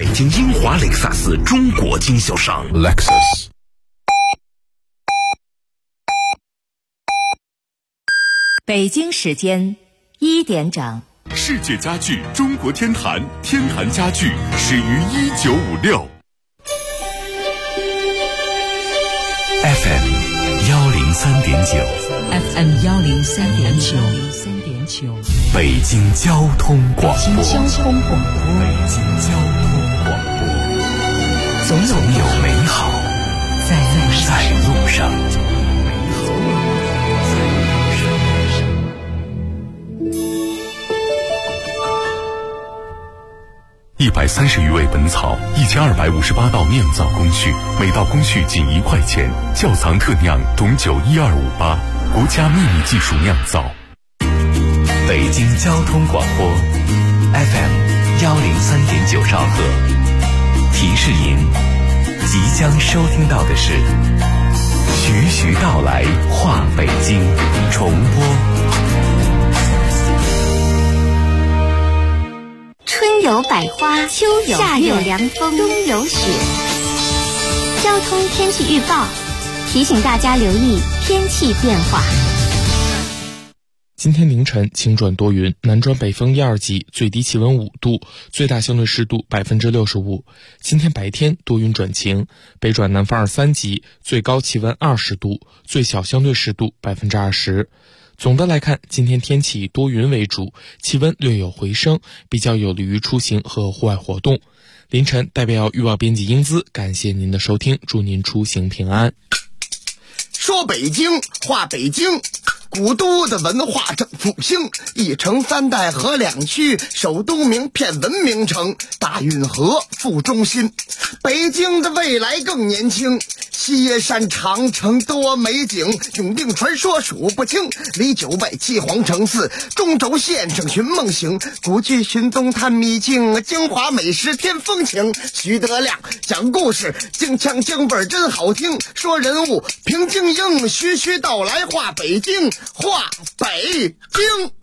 北京英华雷克萨斯中国经销商 Lexus。 北京时间1点整。 世界家具中国天坛，天坛家具始于1956。 FM 103.9 FM 103.9， 北京交通广播。 北京交通广播，总有美好在路上。 130余味本草，1258道酿造工序，每道工序仅1块钱。窖藏特酿董酒12588，国家秘密技术酿造。 北京交通广播 FM 103.9兆赫。提示您，即将收听到的是徐徐道来话北京重播。 春有百花，秋有夏有凉风，冬有雪。交通天气预报提醒大家留意天气变化。 今天凌晨晴转多云，南转北风1、2级，最低气温5度，最大相对湿度65%。今天白天多云转晴，北转南风2、3级，最高气温20度，最小相对湿度20%。总的来看，今天天气以多云为主，气温略有回升，比较有利于出行和户外活动。凌晨代表预报编辑英姿，感谢您的收听，祝您出行平安。 说北京话北京，古都的文化正复兴，一城3代和2区，首都名片文明城，大运河副中心。北京的未来更年轻，西野山长城多美景，永定传说数不清，离9外7皇城4，中轴线上寻梦行，古剧寻踪探秘境，京华美食添风情。徐德亮讲故事，京腔京味真好听，说人物评京英，徐徐道来话北京，话北京。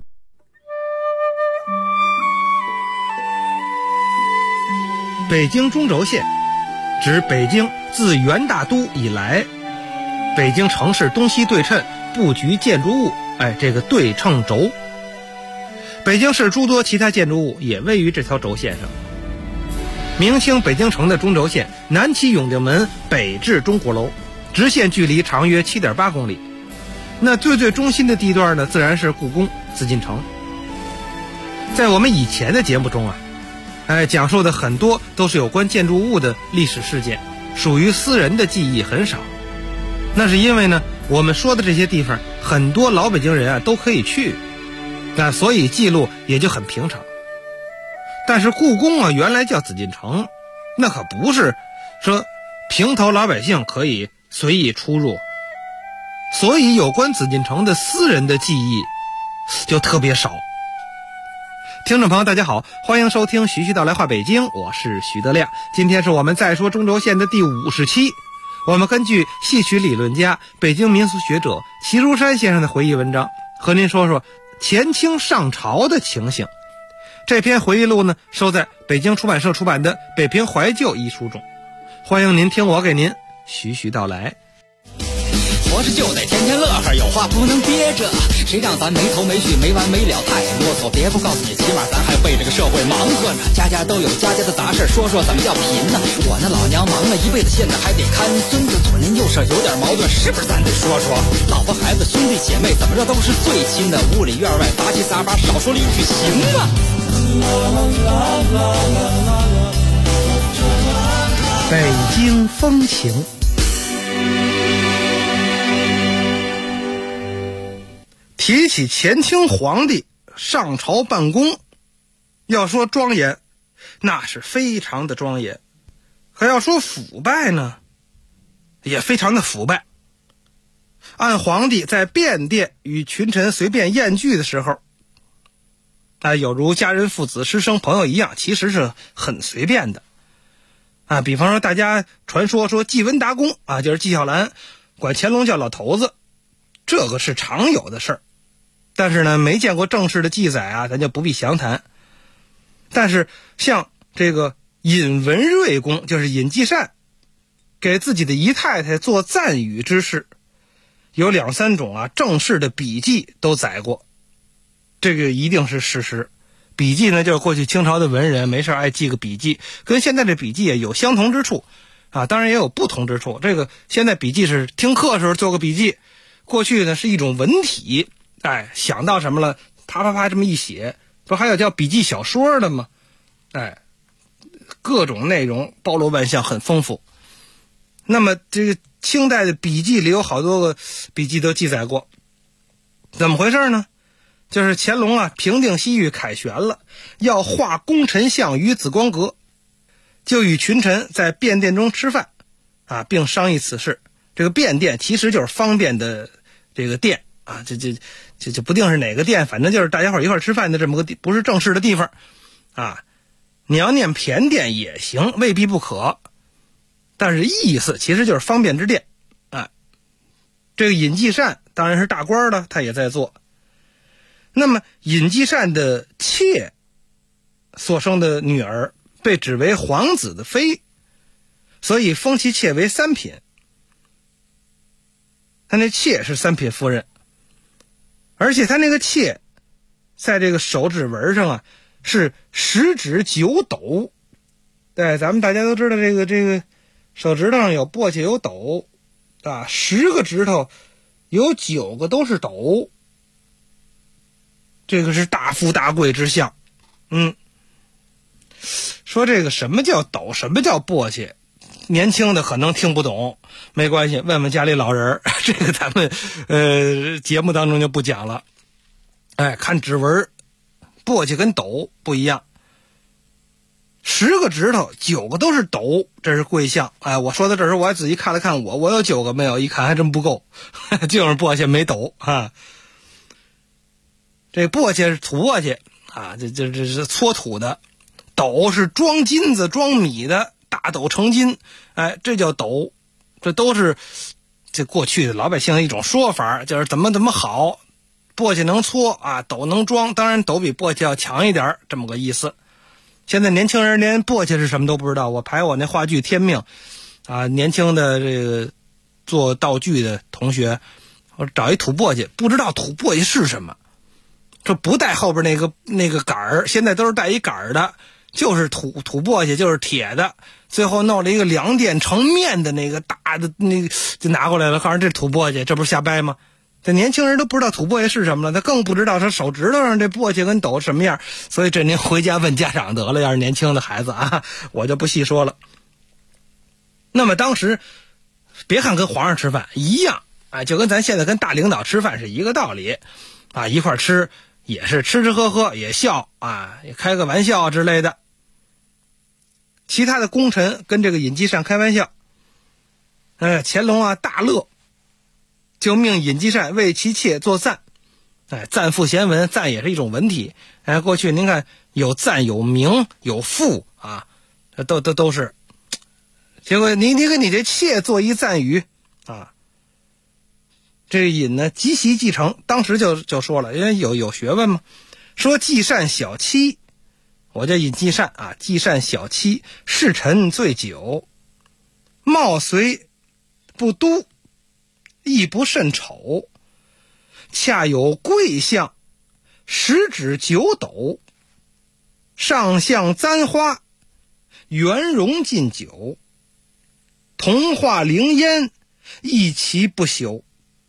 北京中轴线指北京自元大都以来，北京城市东西对称布局建筑物，这个对称轴。北京市诸多其他建筑物也位于这条轴线上。明清北京城的中轴线，南起永定门，北至钟鼓楼，直线距离长约 7.8 公里。那最中心的地段呢，自然是故宫、紫禁城。在我们以前的节目中讲述的很多都是有关建筑物的历史事件，属于私人的记忆很少。那是因为呢，我们说的这些地方很多老北京人都可以去，所以记录也就很平常。但是故宫原来叫紫禁城，那可不是说平头老百姓可以随意出入，所以有关紫禁城的私人的记忆就特别少。听众朋友大家好，欢迎收听徐徐道来话北京，我是徐德亮。今天是我们再说中轴线的第50期，我们根据戏曲理论家、北京民俗学者齐如山先生的回忆文章，和您说说前清上朝的情形。这篇回忆录呢，收在北京出版社出版的《北平怀旧》一书中。欢迎您听我给您徐徐道来。 活着就得天天乐呵，有话不能憋着，谁让咱没头没绪没完没了太啰嗦。别不告诉你，起码咱还为这个社会忙活呢。家家都有家家的杂事，说说怎么叫贫呢？我那老娘忙了一辈子，现在还得看孙子，左邻右舍有点矛盾，是不是咱得说说？老婆孩子兄弟姐妹怎么着都是最亲的，屋里院外杂七杂八，少说了一句行吗？ 北京风情。提起前清皇帝上朝办公，要说庄严，那是非常的庄严；可要说腐败呢，也非常的腐败。按皇帝在便殿与群臣随便宴聚的时候，有如家人父子师生朋友一样，其实是很随便的比方说大家传说季文达公就是纪晓岚管乾隆叫老头子，这个是常有的事儿。但是呢，没见过正式的记载咱就不必详谈。但是像这个尹文瑞公，就是尹继善，给自己的姨太太做赞语之事，有2、3种啊正式的笔记都载过，这个一定是事实。笔记呢，就是过去清朝的文人没事爱记个笔记，跟现在的笔记也有相同之处啊，当然也有不同之处。这个现在笔记是听课时候做个笔记，过去呢是一种文体，想到什么了，啪啪啪这么一写，不还有叫笔记小说的吗？各种内容包罗万象，很丰富。那么这个清代的笔记里有好多个笔记都记载过，怎么回事呢？就是乾隆啊平定西域凯旋了，要画功臣像于紫光阁，就与群臣在便殿中吃饭啊，并商议此事。这个便殿其实就是方便的这个殿啊，这不定是哪个殿，反正就是大家伙一块吃饭的这么个不是正式的地方啊。你要念偏殿也行，未必不可，但是意思其实就是方便之殿啊。这个尹继善当然是大官了，他也在做。那么尹继善的妾所生的女儿被指为皇子的妃，所以封其妾为3品。他那妾是3品夫人，而且他那个妾在这个手指纹上啊是10指9斗。对，咱们大家都知道这个手指头上有簸箕有斗啊，10个指头有9个都是斗，这个是大富大贵之相。说这个什么叫斗，什么叫簸箕，年轻的可能听不懂，没关系，问问家里老人，这个咱们节目当中就不讲了。看指纹，簸箕跟斗不一样，10个指头9个都是斗，这是贵相。我说到这时候我还仔细看了看我有9个没有，一看还真不够，就是簸箕没斗啊。这簸箕是土簸箕啊，这是搓土的，斗是装金子装米的，大斗成金，这叫斗。这都是这过去的老百姓的一种说法，就是怎么好，簸箕能搓啊，斗能装，当然斗比簸箕要强一点，这么个意思。现在年轻人连簸箕是什么都不知道，我排我那话剧《天命》啊，年轻的这个做道具的同学，我找一土簸箕，不知道土簸箕是什么，这不带后边那个杆儿，现在都是带一杆儿的，就是土簸箕，就是铁的，最后弄了一个2点成面的那个大的那个就拿过来了，告诉这土簸箕，这不是瞎掰吗？这年轻人都不知道土簸箕是什么了，他更不知道他手指头上这簸箕跟斗什么样，所以这您回家问家长得了，要是年轻的孩子啊，我就不细说了。那么当时别看跟皇上吃饭一样就跟咱现在跟大领导吃饭是一个道理啊，一块吃也是吃喝喝也笑啊，也开个玩笑之类的。其他的功臣跟这个尹继善开玩笑，乾隆啊大乐，就命尹继善为其妾作赞。赞赋贤文，赞也是一种文体。过去您看有赞有名有赋啊，都是。结果你给你这妾做一赞语啊，这尹呢即席继承，当时就说了，因为有学问嘛，说继善小妻，我叫尹继善啊，继善小妻，侍臣醉酒，貌虽不都，亦不甚丑，恰有贵相，10指9斗，上相簪花，圆容近酒，铜化灵烟，一其不朽。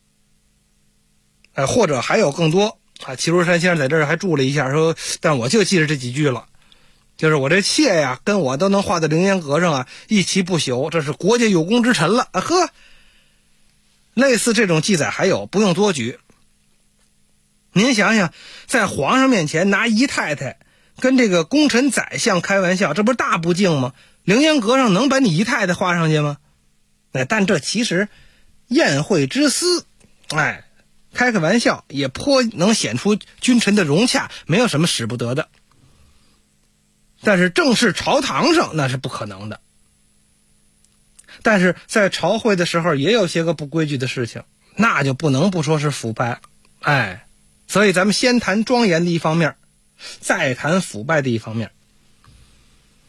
或者还有更多啊，齐如山先生在这儿还注了一下说，但我就记着这几句了，就是我这妾呀跟我都能画在凌烟阁上啊，一其不朽，这是国家有功之臣了啊呵。类似这种记载还有，不用多举。您想想，在皇上面前拿姨太太跟这个功臣宰相开玩笑，这不是大不敬吗？凌烟阁上能把你姨太太画上去吗？但这其实宴会之私，开个玩笑也颇能显出君臣的融洽，没有什么使不得的。但是正式朝堂上那是不可能的。但是在朝会的时候也有些个不规矩的事情，那就不能不说是腐败。所以咱们先谈庄严的一方面，再谈腐败的一方面。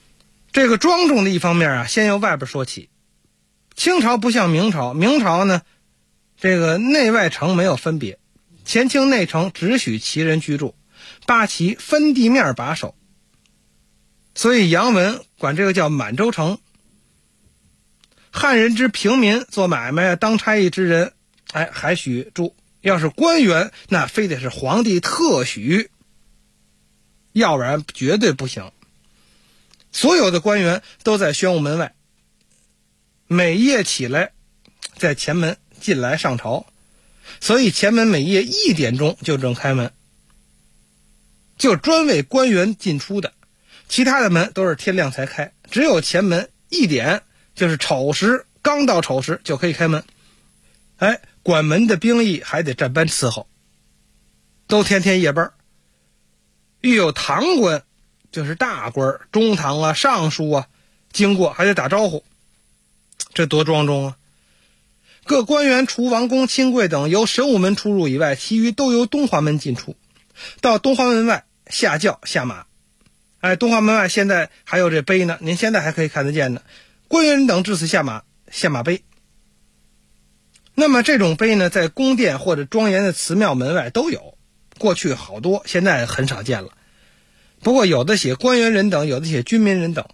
这个庄重的一方面啊，先由外边说起。清朝不像明朝，明朝呢，这个内外城没有分别，前清内城只许旗人居住，八旗分地面把守，所以杨文管这个叫满洲城。汉人之平民做买卖当差役之人，还许住，要是官员那非得是皇帝特许，要不然绝对不行。所有的官员都在宣武门外，每夜起来在前门进来上朝，所以前门每夜1点钟就正开门，就专为官员进出的，其他的门都是天亮才开，只有前门1点，就是丑时，刚到丑时就可以开门。管门的兵役还得站班伺候，都天天夜班。遇有堂官，就是大官，中堂啊、尚书啊，经过还得打招呼，这多庄重啊！各官员除王公、亲贵等由神武门出入以外，其余都由东华门进出。到东华门外下轿下马。东华门外现在还有这碑呢，您现在还可以看得见呢。官员等至此下马碑。那么这种碑呢，在宫殿或者庄严的祠庙门外都有，过去好多，现在很少见了。不过有的写官员人等，有的写军民人等。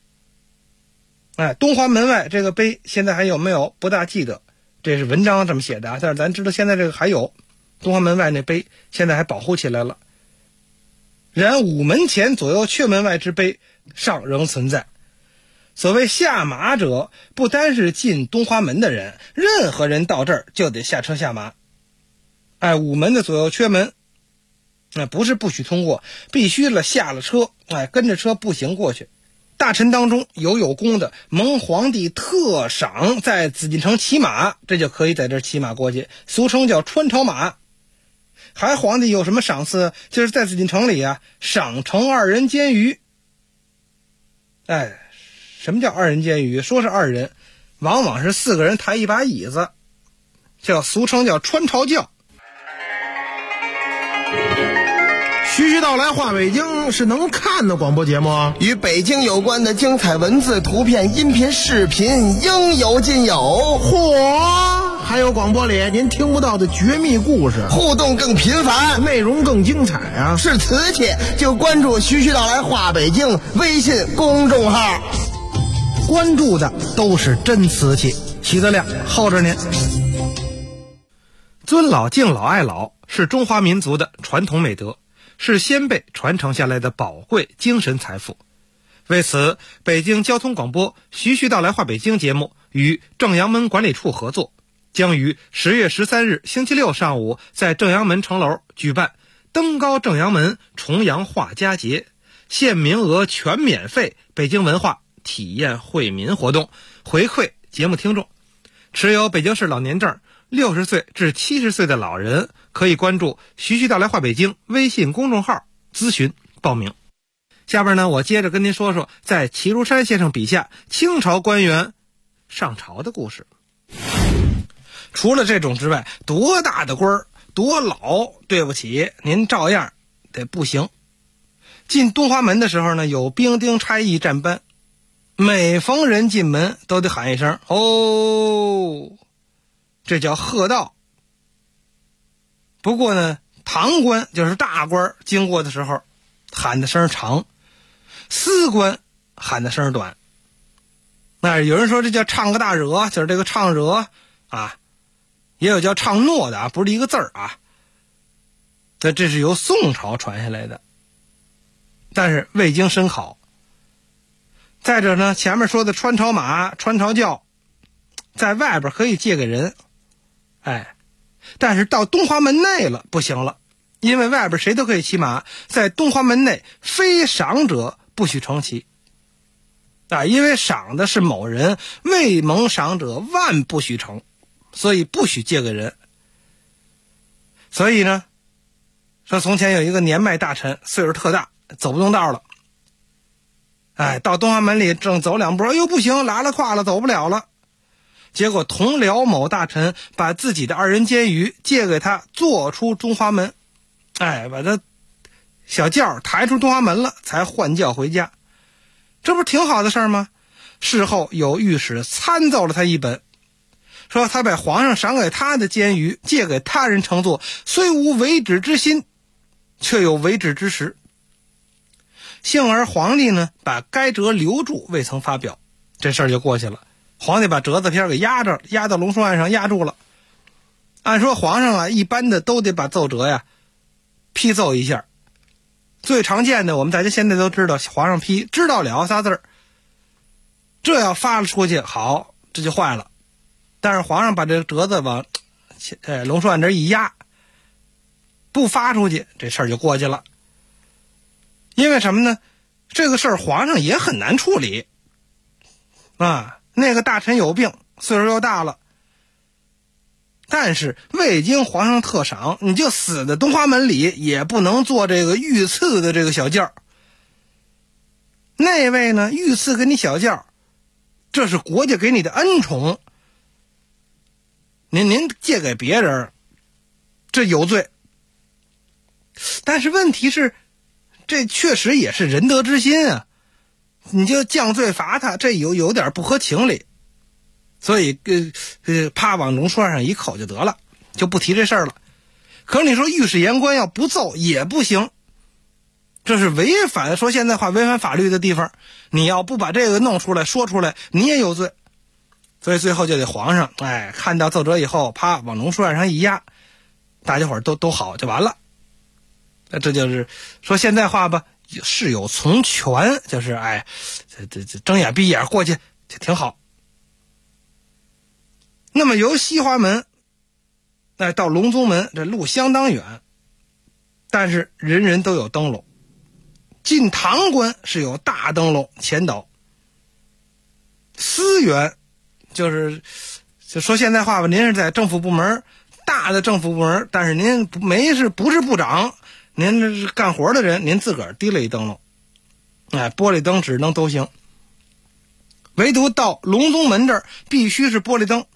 东华门外这个碑现在还有没有不大记得，这是文章这么写的啊。但是咱知道现在这个还有东华门外那碑，现在还保护起来了。然午门前左右阙门外之碑尚仍存在。所谓下马者，不单是进东华门的人，任何人到这儿就得下车下马。午门的左右阙门，不是不许通过，必须下了车，跟着车步行过去。大臣当中有功的，蒙皇帝特赏在紫禁城骑马，这就可以在这儿骑马过去，俗称叫穿朝马。还皇帝有什么赏赐？就是在紫禁城里啊，赏惩2人监狱。什么叫2人监狱？说是2人，往往是4个人抬一把椅子，俗称叫穿朝轿。 徐徐道来话北京是能看的广播节目， 与北京有关的精彩文字、图片、音频、视频应有尽有。 嚯！还有广播里您听不到的绝密故事， 互动更频繁， 内容更精彩啊！ 是瓷器就关注徐徐道来话北京微信公众号， 关注的都是真瓷器，齐德亮候着您。尊老敬老爱老是中华民族的传统美德，是先辈传承下来的宝贵精神财富。为此，北京交通广播徐徐道来话北京节目与正阳门管理处合作，将于10月13日星期六上午在正阳门城楼举办登高正阳门重阳画家节，限名额全免费北京文化体验惠民活动，回馈节目听众。持有北京市老年证60岁至70岁的老人可以关注徐徐道来话北京微信公众号咨询报名。下边呢，我接着跟您说说在齐如山先生笔下清朝官员上朝的故事。除了这种之外，多大的官儿多老，对不起，您照样得步行。进东华门的时候呢，有兵丁差役站班，每逢人进门都得喊一声哦，这叫喝道。不过呢，堂官就是大官经过的时候喊的声长，司官喊的声短。那有人说这叫唱个大惹，就是这个唱惹啊，也有叫唱诺的啊，不是一个字儿啊。这是由宋朝传下来的，但是未经深考。再者呢，前面说的穿朝马、穿朝轿，在外边可以借给人，但是到东华门内了不行了，因为外边谁都可以骑马，在东华门内非赏者不许乘骑。因为赏的是某人，未蒙赏者万不许乘，所以不许借给人。所以呢，说从前有一个年迈大臣，岁数特大，走不动道了。到东华门里正走2步，哎呦不行，拉了胯了，走不了了。结果同僚某大臣把自己的2人监狱借给他，坐出东华门，把他小轿抬出东华门了，才换轿回家。 这不是挺好的事儿吗？事后有御史参奏了他一本，说他把皇上赏给他的监鱼借给他人乘坐，虽无为止之心，却有为止之实。幸而皇帝呢把该折留住，未曾发表，这事儿就过去了。皇帝把折子片给压到龙书案上压住了。按说皇上啊，一般的都得把奏折呀批奏一下。最常见的，我们大家现在都知道，皇上批知道了仨字儿，这要发了出去，好，这就坏了。但是皇上把这折子往龙书案这一压，不发出去，这事儿就过去了。因为什么呢？这个事儿皇上也很难处理啊。那个大臣有病，岁数又大了，但是未经皇上特赏，你就死在东华门里，也不能做这个御赐的这个小轿。那位呢，御赐给你小轿，这是国家给你的恩宠，您借给别人，这有罪。但是问题是，这确实也是仁德之心啊，你就降罪罚他，这有点不合情理。所以啪往龙书案上一扣就得了，就不提这事儿了。可是你说御史言官要不奏也不行，这是违反，说现在话违反法律的地方，你要不把这个弄出来说出来，你也有罪。所以最后就得皇上看到奏折以后，啪往龙书案上一压，大家伙都好就完了。这就是说现在话吧，事有从权，就是这睁眼闭眼过去挺好。那么由西华门到隆宗门，这路相当远，但是人人都有灯笼。进堂关是有大灯笼前导，司员就说现在话吧，您是在政府部门，大的政府部门，但是您不是部长，您这是干活的人，您自个儿提了一灯笼，玻璃灯、纸灯都行，唯独到隆宗门这儿必须是玻璃灯。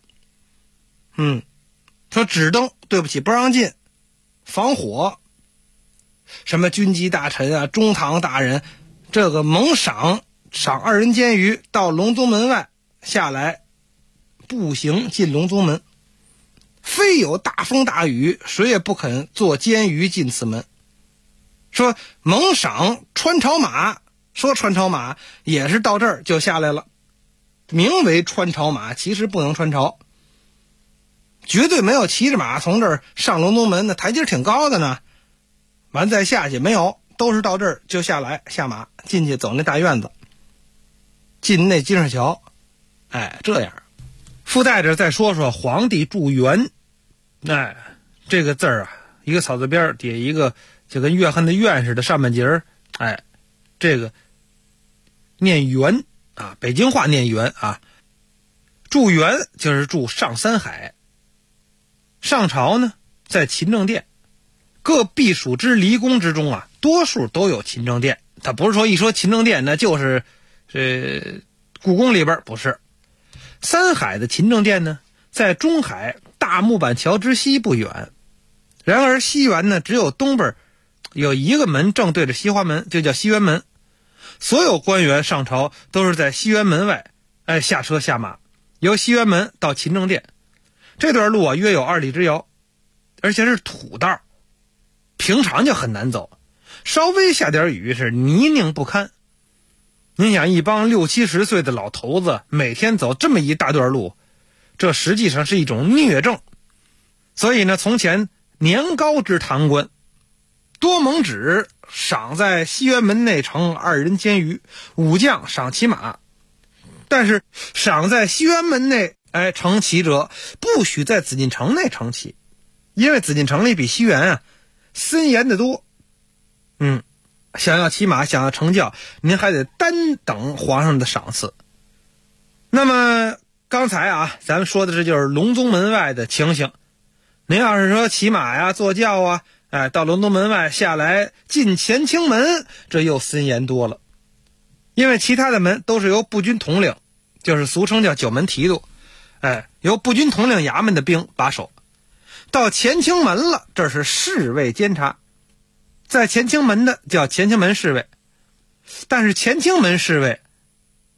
说纸灯对不起不让进，防火。什么军机大臣啊、中堂大人，这个蒙赏2人监鱼到隆宗门外下来，步行进隆宗门，非有大风大雨，谁也不肯坐监鱼进此门。说蒙赏穿朝马，说穿朝马也是到这儿就下来了，名为穿朝马，其实不能穿朝，绝对没有骑着马从这儿上隆宗门，那台阶挺高的呢，完再下去没有，都是到这儿就下来，下马进去，走那大院子，进那金水桥。这样附带着再说说皇帝驻园。这个字儿啊，一个草字边底下一个就跟约翰的院似的上半截儿，这个念园啊，北京话念园啊。驻园就是驻上三海。上朝呢在勤政殿，各避暑之离宫之中啊，多数都有勤政殿。他不是说一说勤政殿那就是故宫里边，不是。三海的勤政殿呢在中海大木板桥之西不远，然而西园呢只有东边有一个门正对着西华门，就叫西园门。所有官员上朝都是在西园门外下车下马，由西园门到勤政殿。这段路啊约有2里之遥，而且是土道，平常就很难走，稍微下点雨是泥泞不堪。您想一帮60、70岁的老头子每天走这么一大段路，这实际上是一种疟症。所以呢，从前年高之堂官多蒙旨赏在西园门内乘2人监鱼，武将赏骑马，但是赏在西园门内乘骑者不许在紫禁城内乘骑，因为紫禁城里比西园森严得多。想要骑马，想要乘轿，您还得单等皇上的赏赐。那么刚才咱们说的这就是隆宗门外的情形。您要是说骑马呀、坐轿到隆宗门外下来进乾清门，这又森严多了。因为其他的门都是由步军统领，就是俗称叫9门提督，由步军统领衙门的兵把守。到乾清门了，这是侍卫监察，在乾清门的叫乾清门侍卫。但是乾清门侍卫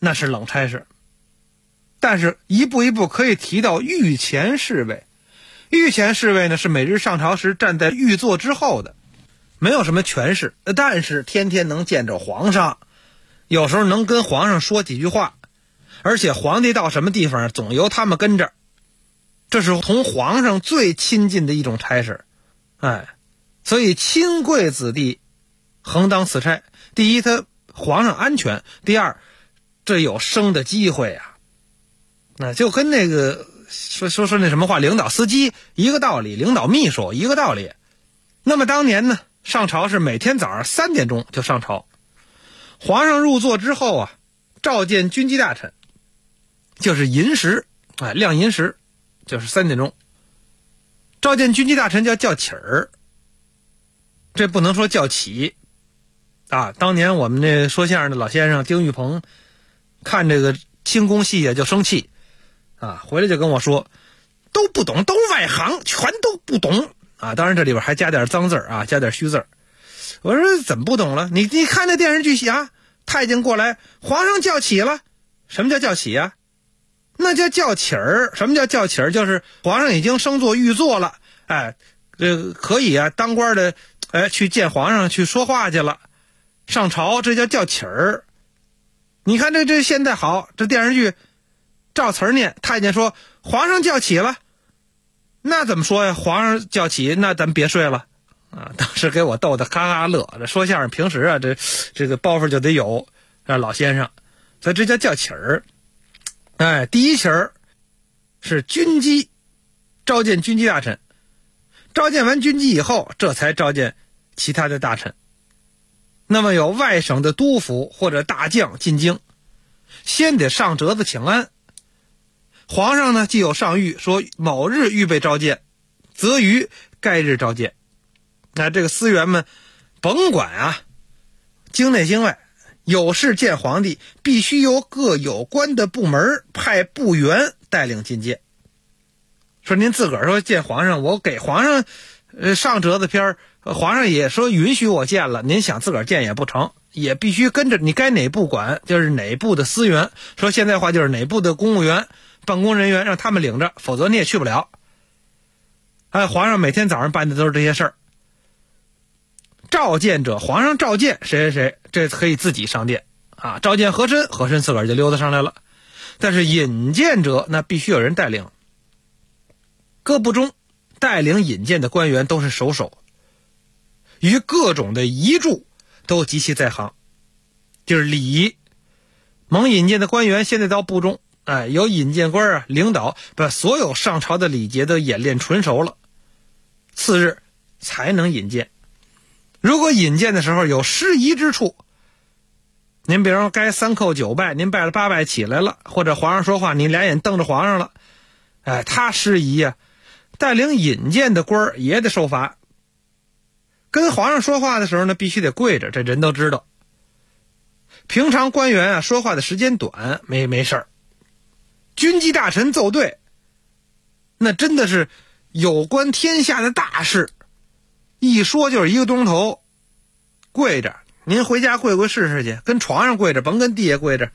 那是冷差事。但是一步一步可以提到御前侍卫。御前侍卫呢，是每日上朝时站在御座之后的，没有什么权势，但是天天能见着皇上，有时候能跟皇上说几句话，而且皇帝到什么地方总由他们跟着，这是同皇上最亲近的一种差事。所以亲贵子弟横当此差，第一他皇上安全，第二这有升的机会啊。就跟那个说那什么话，领导司机一个道理，领导秘书一个道理。那么当年呢，上朝是每天早上3点钟就上朝，皇上入座之后啊，召见军机大臣，就是寅时，亮寅时就是3点钟。召见军机大臣叫起儿，这不能说叫起当年我们那说相声的老先生丁玉鹏看这个清宫戏就生气回来就跟我说，都不懂，都外行，全都不懂当然这里边还加点脏字加点虚字。我说怎么不懂了？你看那电视剧太监过来，皇上叫起了。什么叫叫起那叫起儿。什么叫叫起儿？就是皇上已经升做御座了，可以当官的去见皇上去说话去了，上朝，这叫起儿。你看这现在好，这电视剧照词念，太监说皇上叫起了，那怎么说呀？皇上叫起，那咱别睡了当时给我逗得哈哈乐。这说相声平时这个包袱就得有老先生，所以这叫起儿。第一起儿是军机，召见军机大臣，召见完军机以后，这才召见其他的大臣。那么有外省的督府或者大将进京，先得上折子请安。皇上呢，既有上谕说某日预备召见，则于该日召见。这个司员们甭管京内京外，有事见皇帝，必须由各有关的部门派部员带领觐见。说您自个儿说见皇上，我给皇上上折子篇，皇上也说允许我见了，您想自个儿见也不成，也必须跟着你该哪部管，就是哪部的司员，说现在话就是哪部的公务员办公人员，让他们领着，否则你也去不了。皇上每天早上办的都是这些事儿。召见者，皇上召见谁谁谁，这可以自己上殿召见和珅，和珅自个儿就溜达上来了。但是引荐者，那必须有人带领。各部中带领引荐的官员都是首手，于各种的仪助都极其在行，就是礼仪。蒙引荐的官员现在到部中，由引荐官领导把所有上朝的礼节都演练纯熟了，次日才能引荐。如果引荐的时候有失仪之处，您比如说该3叩9拜，您拜了8拜起来了，或者皇上说话你俩眼瞪着皇上了，他失仪带领引荐的官也得受罚。跟皇上说话的时候呢，必须得跪着，这人都知道。平常官员说话的时间短，没事儿。军机大臣奏对，那真的是有关天下的大事，一说就是1个钟头，跪着。您回家跪试试去，跟床上跪着，甭跟地下跪着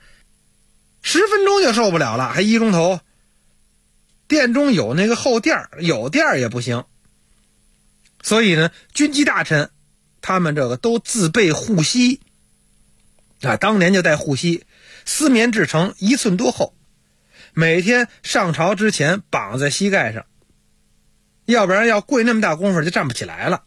，10分钟就受不了了，还1钟头。殿中有那个后殿，有殿也不行。所以呢，军机大臣他们这个都自备护膝当年就带护膝，丝棉制成1寸多厚，每天上朝之前绑在膝盖上，要不然要跪那么大功夫就站不起来了。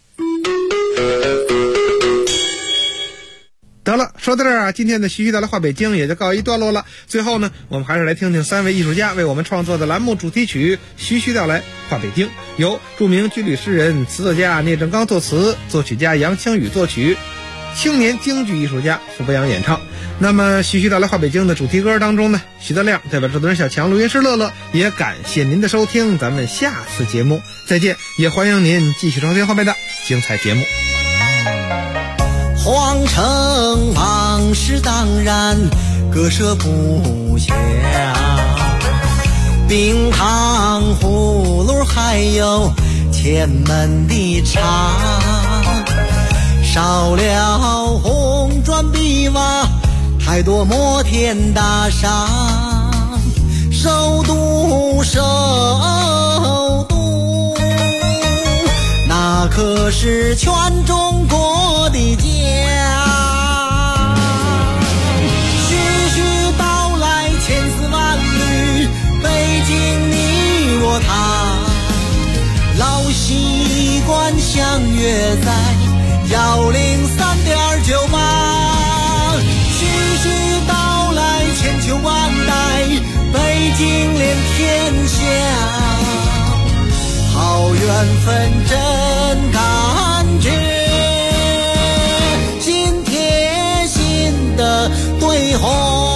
得了，说到这儿今天的徐徐道来话北京也就告一段落了。最后呢，我们还是来听听3位艺术家为我们创作的栏目主题曲《徐徐道来话北京》，由著名军旅诗人、词作家聂正刚作词，作曲家杨清宇作曲，青年京剧艺术家傅北阳演唱。那么徐徐道来话北京的主题歌当中呢，徐德亮代表制作人小强、录音师乐乐，也感谢您的收听，咱们下次节目再见，也欢迎您继续收听后面的精彩节目。 皇城往事当然割舍不下，冰糖葫芦还有前门的茶，烧了红砖碧瓦太多摩天大厦，首都首都，那可是全中国的家。徐徐道来千丝万缕，北京你我他，老习惯相约在103.98。徐徐道来千秋万代，北京连天下，好缘分真感觉，心贴心的对话。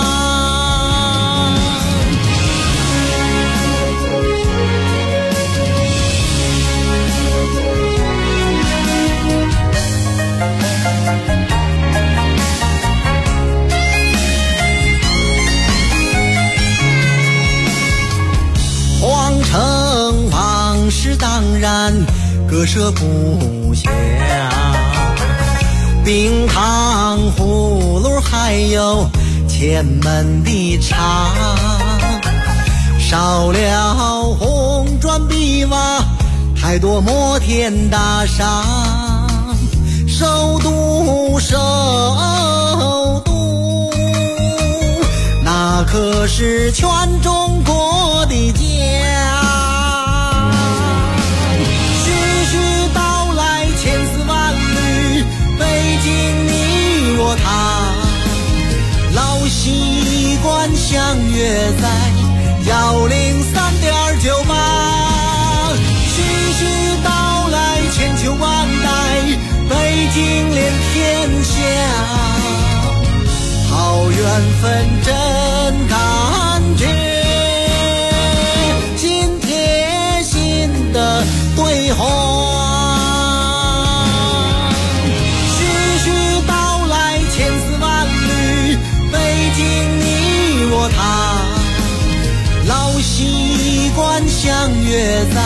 皇城往事当然割舍不下，冰糖葫芦还有前门的茶，少了红砖碧瓦，太多摩天大厦，首都首都，那可是全中国的家。徐徐道来千丝万缕，北京你我他，老习惯相约在103.98。徐徐道来千秋万代，北京连天下，好缘分真感觉，心贴心的对话。徐徐道来千丝万缕，北京你我他，老习惯相约在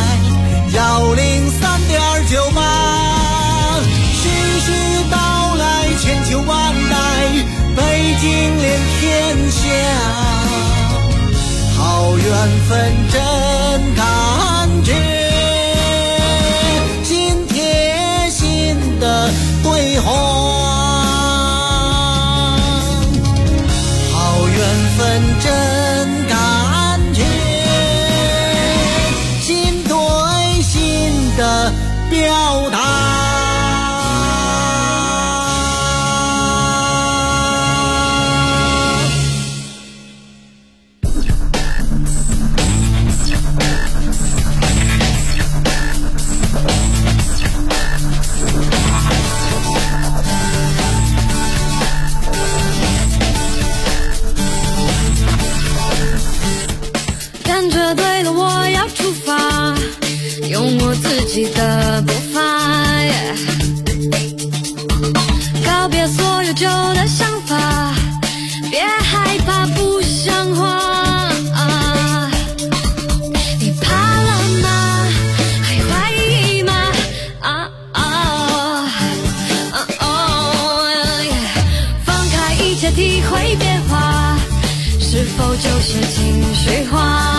103.98。徐徐道来千秋万代，北京连天下，好缘分真感觉，心贴心的对话。好缘分真感觉，心对心的表达。 感觉对了，我要出发，用我自己的步伐，告别所有旧的想法，别害怕不像话。你怕了吗？还怀疑吗？放开一切，体会变化，是否就是情绪化？